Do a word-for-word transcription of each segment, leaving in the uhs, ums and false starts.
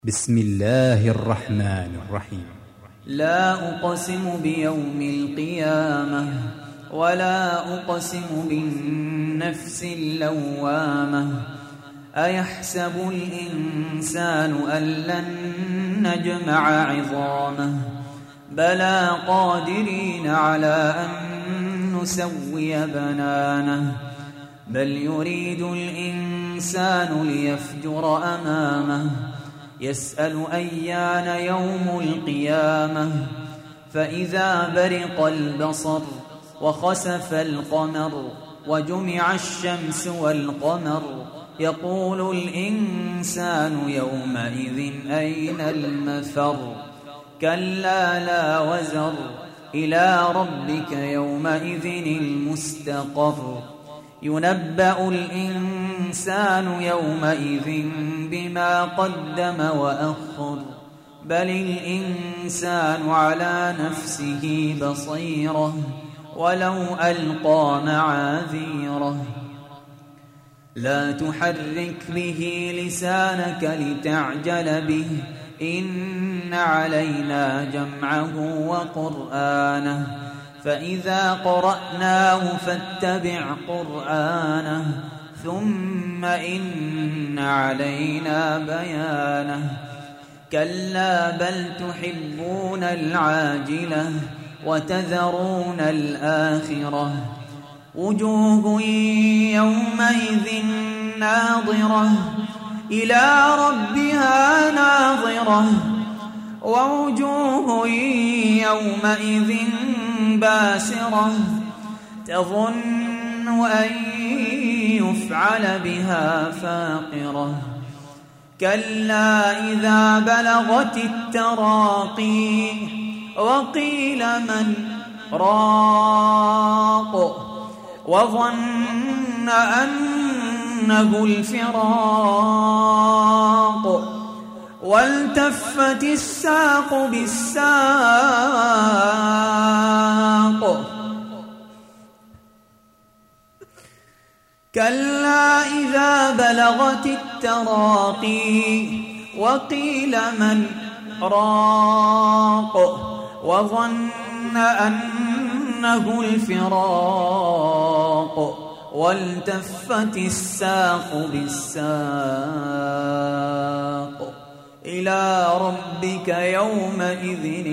بسم الله الرحمن الرحيم. لا أقسم بيوم القيامة ولا أقسم بالنفس اللوامة أيحسب الإنسان أن لن نجمع عظامه بلى قادرين على أن نسوي بنانه بل يريد الإنسان ليفجر أمامه يسأل أيان يوم القيامة فإذا برق البصر وخسف القمر وجمع الشمس والقمر يقول الإنسان يومئذ أين المفر كلا لا وزر إلى ربك يومئذ المستقر ينبأ الإنسان يومئذ بما قدم وأخر بل الإنسان على نفسه بصيرة ولو ألقى معاذيره لا تحرك به لسانك لتعجل به إن علينا جمعه وقرآنه فإذا قرأناه فاتبع قرآنه ثم إن علينا بيانه كلا بل تحبون العاجلة وتذرون الآخرة وجوه يومئذ ناظرة إلى ربها ناظرة ووجوه يومئذ باسرة تظن أن يفعل بها فاقرة كلا إذا بلغت التراقي وقيل من راق وظن أنه الفراق والتفت الساق بالساق كلا إذا بلغت التراقي وقيل من راق وظن أنه الفراق والتفت الساق بالساق إلى ربك يومئذ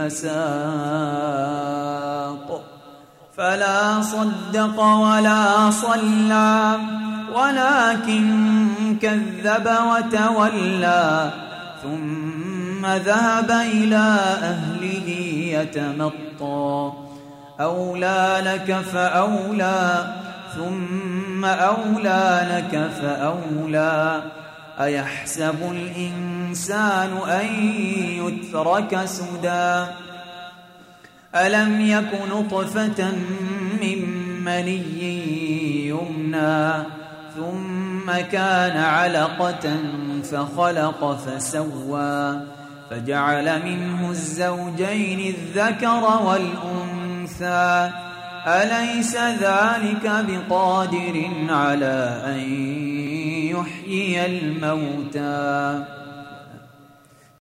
المساق فلا صدق ولا صلى ولكن كذب وتولى ثم ذهب إلى أهله يتمطى أولى لك فأولى ثم أولى لك فأولى أيحسب الإنسان أن يترك سدى ألم يك نطفة من مني يمنى ثم كان علقة فخلق فسوى فجعل منه الزوجين الذكر والأنثى أليس ذلك بقادر على أن يحيي الموتى